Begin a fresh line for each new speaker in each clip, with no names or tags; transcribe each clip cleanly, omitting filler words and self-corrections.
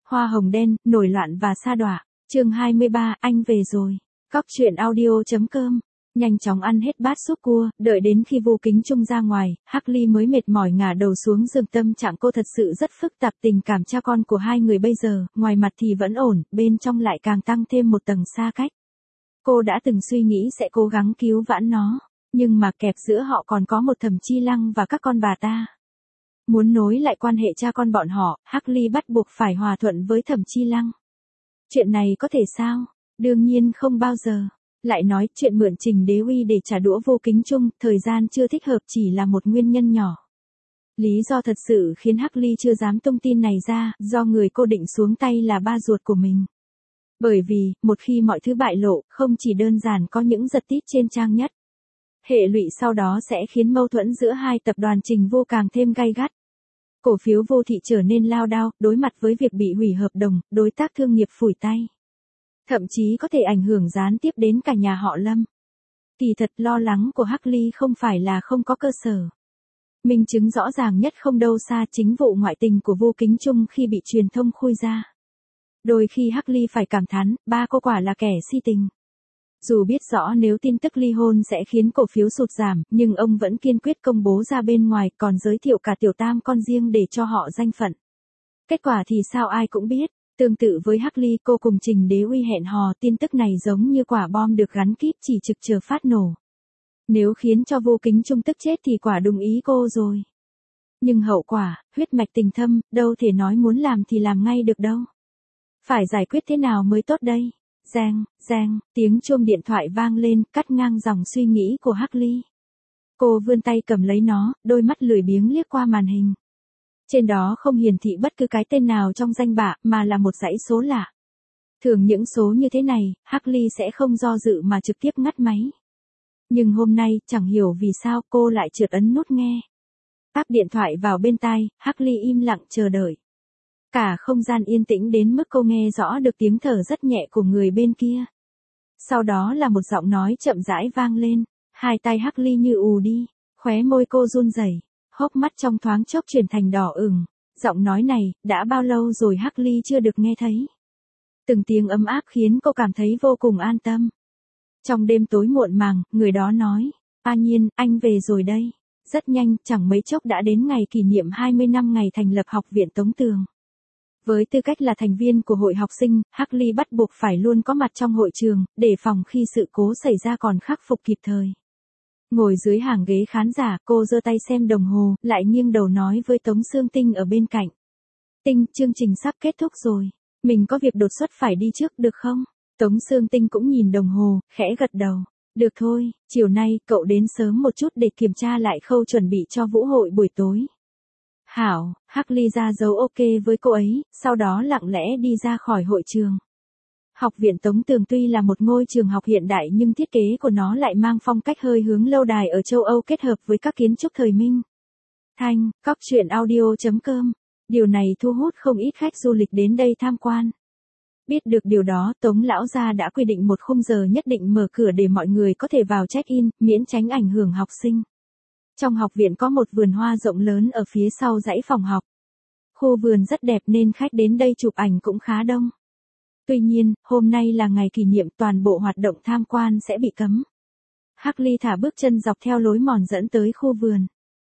Hoa hồng đen, nổi loạn và sa đọa. Chương 23, anh về rồi. Cóc truyện audio.com. Nhanh chóng ăn hết bát súp cua, đợi đến khi Vu Kính Trung ra ngoài, Hắc Ly mới mệt mỏi ngả đầu xuống giường. Tâm trạng cô thật sự rất phức tạp, tình cảm cha con của hai người bây giờ, ngoài mặt thì vẫn ổn, bên trong lại càng tăng thêm một tầng xa cách. Cô đã từng suy nghĩ sẽ cố gắng cứu vãn nó, nhưng mà kẹp giữa họ còn có một Thẩm Chi Lăng và các con bà ta. Muốn nối lại quan hệ cha con bọn họ, Hắc Ly bắt buộc phải hòa thuận với Thẩm Chi Lăng. Chuyện này có thể sao? Đương nhiên không bao giờ. Lại nói chuyện mượn Trình Đế Uy để trả đũa Vu Kính Trung, thời gian chưa thích hợp chỉ là một nguyên nhân nhỏ. Lý do thật sự khiến Hắc Ly chưa dám tung tin này ra, do người cô định xuống tay là ba ruột của mình. Bởi vì, một khi mọi thứ bại lộ, không chỉ đơn giản có những giật tít trên trang nhất. Hệ lụy sau đó sẽ khiến mâu thuẫn giữa hai tập đoàn Trình Vu càng thêm gay gắt. Cổ phiếu Vô Thị trở nên lao đao, đối mặt với việc bị hủy hợp đồng, đối tác thương nghiệp phủi tay. Thậm chí có thể ảnh hưởng gián tiếp đến cả nhà họ Lâm. Kỳ thật lo lắng của Hắc Ly không phải là không có cơ sở. Minh chứng rõ ràng nhất không đâu xa chính vụ ngoại tình của Vu Kính Trung khi bị truyền thông khui ra. Đôi khi Hắc Ly phải cảm thán, ba cô quả là kẻ si tình. Dù biết rõ nếu tin tức ly hôn sẽ khiến cổ phiếu sụt giảm, nhưng ông vẫn kiên quyết công bố ra bên ngoài, còn giới thiệu cả tiểu tam con riêng để cho họ danh phận. Kết quả thì sao ai cũng biết. Tương tự với Hắc Ly, cô cùng Trình Đế Uy hẹn hò, tin tức này giống như quả bom được gắn kíp chỉ trực chờ phát nổ. Nếu khiến cho Vu Kính Trung tức chết thì quả đúng ý cô rồi. Nhưng hậu quả, huyết mạch tình thâm, đâu thể nói muốn làm thì làm ngay được đâu. Phải giải quyết thế nào mới tốt đây? Reng, reng, tiếng chuông điện thoại vang lên, cắt ngang dòng suy nghĩ của Hắc Ly. Cô vươn tay cầm lấy nó, đôi mắt lười biếng liếc qua màn hình. Trên đó không hiển thị bất cứ cái tên nào trong danh bạ, mà là một dãy số lạ. Thường những số như thế này, Hắc Ly sẽ không do dự mà trực tiếp ngắt máy. Nhưng hôm nay, chẳng hiểu vì sao cô lại trượt ấn nút nghe. Áp điện thoại vào bên tai, Hắc Ly im lặng chờ đợi. Cả không gian yên tĩnh đến mức cô nghe rõ được tiếng thở rất nhẹ của người bên kia. Sau đó là một giọng nói chậm rãi vang lên, hai tay Hắc Ly như ù đi, khóe môi cô run rẩy, hốc mắt trong thoáng chốc chuyển thành đỏ ửng. Giọng nói này, đã bao lâu rồi Hắc Ly chưa được nghe thấy. Từng tiếng ấm áp khiến cô cảm thấy vô cùng an tâm. Trong đêm tối muộn màng, người đó nói, "A Nhiên, anh về rồi đây." Rất nhanh, chẳng mấy chốc đã đến ngày kỷ niệm 20 năm ngày thành lập Học viện Tống Tường. Với tư cách là thành viên của hội học sinh, Hắc Ly bắt buộc phải luôn có mặt trong hội trường, để phòng khi sự cố xảy ra còn khắc phục kịp thời. Ngồi dưới hàng ghế khán giả, cô giơ tay xem đồng hồ, lại nghiêng đầu nói với Tống Sương Tinh ở bên cạnh. "Tinh, chương trình sắp kết thúc rồi. Mình có việc đột xuất phải đi trước được không?" Tống Sương Tinh cũng nhìn đồng hồ, khẽ gật đầu. "Được thôi, chiều nay cậu đến sớm một chút để kiểm tra lại khâu chuẩn bị cho vũ hội buổi tối." "Hảo." Hắc Ly ra dấu ok với cô ấy, sau đó lặng lẽ đi ra khỏi hội trường. Học viện Tống Tường tuy là một ngôi trường học hiện đại nhưng thiết kế của nó lại mang phong cách hơi hướng lâu đài ở châu Âu kết hợp với các kiến trúc thời Minh. Thanh, Cóc truyện audio.com. Điều này thu hút không ít khách du lịch đến đây tham quan. Biết được điều đó, Tống lão gia đã quy định một khung giờ nhất định mở cửa để mọi người có thể vào check-in, miễn tránh ảnh hưởng học sinh. Trong học viện có một vườn hoa rộng lớn ở phía sau dãy phòng học. Khu vườn rất đẹp nên khách đến đây chụp ảnh cũng khá đông. Tuy nhiên, hôm nay là ngày kỷ niệm, toàn bộ hoạt động tham quan sẽ bị cấm. Hắc Ly thả bước chân dọc theo lối mòn dẫn tới khu vườn.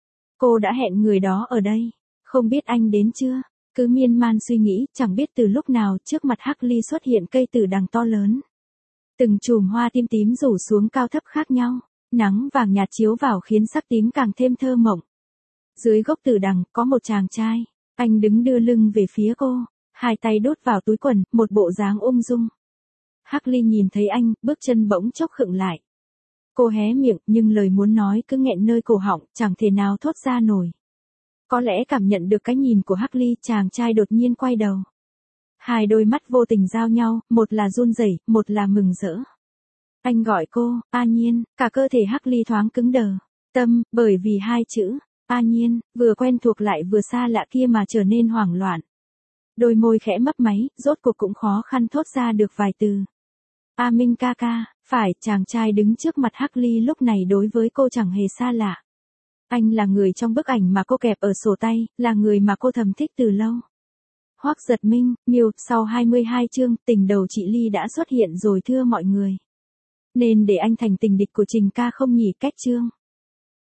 Cô đã hẹn người đó ở đây. Không biết anh đến chưa? Cứ miên man suy nghĩ, chẳng biết từ lúc nào trước mặt Hắc Ly xuất hiện cây tử đằng to lớn. Từng chùm hoa tím tím rủ xuống cao thấp khác nhau. Nắng vàng nhạt chiếu vào khiến sắc tím càng thêm thơ mộng. Dưới gốc tử đằng có một chàng trai. Anh đứng đưa lưng về phía cô, hai tay đút vào túi quần, một bộ dáng ung dung. Hắc Ly nhìn thấy anh, bước chân bỗng chốc khựng lại. Cô hé miệng nhưng lời muốn nói cứ nghẹn nơi cổ họng, chẳng thể nào thốt ra nổi. Có lẽ cảm nhận được cái nhìn của Hắc Ly, chàng trai đột nhiên quay đầu. Hai đôi mắt vô tình giao nhau, một là run rẩy, một là mừng rỡ. Anh gọi cô, "A Nhiên." Cả cơ thể Hắc Ly thoáng cứng đờ. Tâm, bởi vì hai chữ "A Nhiên", vừa quen thuộc lại vừa xa lạ kia mà trở nên hoảng loạn. Đôi môi khẽ mấp máy, rốt cuộc cũng khó khăn thốt ra được vài từ. "A Minh ca ca." Phải, chàng trai đứng trước mặt Hắc Ly lúc này đối với cô chẳng hề xa lạ. Anh là người trong bức ảnh mà cô kẹp ở sổ tay, là người mà cô thầm thích từ lâu. Hoắc Giật Minh, Miêu, sau 22 chương, tình đầu chị Ly đã xuất hiện rồi thưa mọi người. Nên để anh thành tình địch của Trình ca không nhỉ? Cách chương